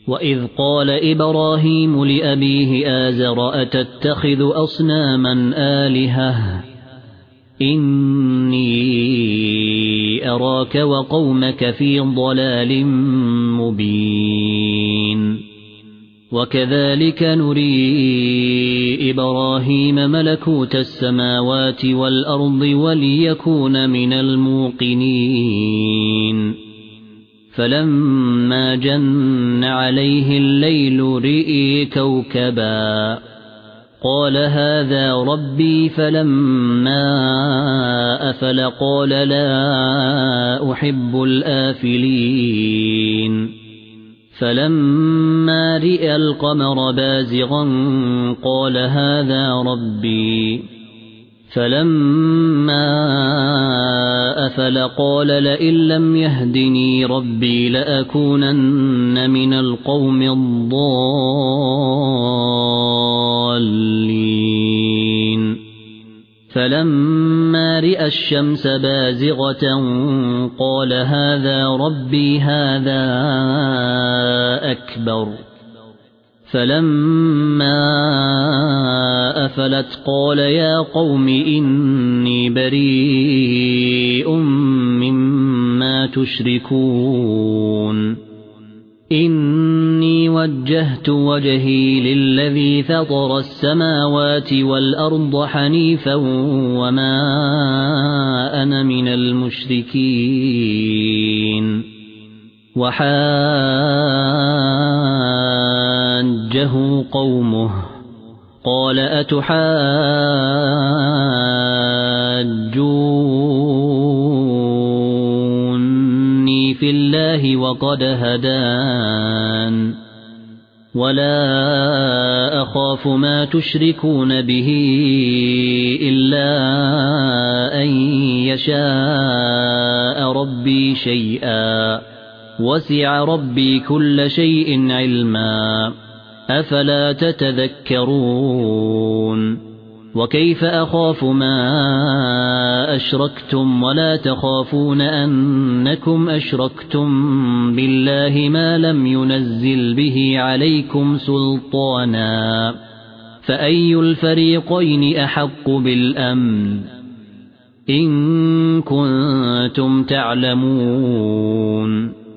وإذ قال إبراهيم لأبيه آزر أتتخذ أصناما آلهة إني أراك وقومك في ضلال مبين وكذلك نري إبراهيم ملكوت السماوات والأرض وليكون من الموقنين فلما جن عليه الليل رئي كوكبا قال هذا ربي فلما أفل قال لا أحب الآفلين فلما رئى القمر بازغا قال هذا ربي فلما أفل قال لئن لم يهدني ربي لأكونن من القوم الضالين فلما رئى الشمس بازغة قال هذا ربي هذا أكبر فلما أفلت قال يا قوم إني بريء مما تشركون إني وجهت وجهي للذي فطر السماوات والأرض حنيفا وما أنا من المشركين وحاجه قومه قال أتحاجوني في الله وقد هدان ولا أخاف ما تشركون به إلا أن يشاء ربي شيئا وسع ربي كل شيء علما أفلا تتذكرون وكيف أخاف ما أشركتم ولا تخافون أنكم أشركتم بالله ما لم ينزل به عليكم سلطانا فأي الفريقين أحق بالأمن إن كنتم تعلمون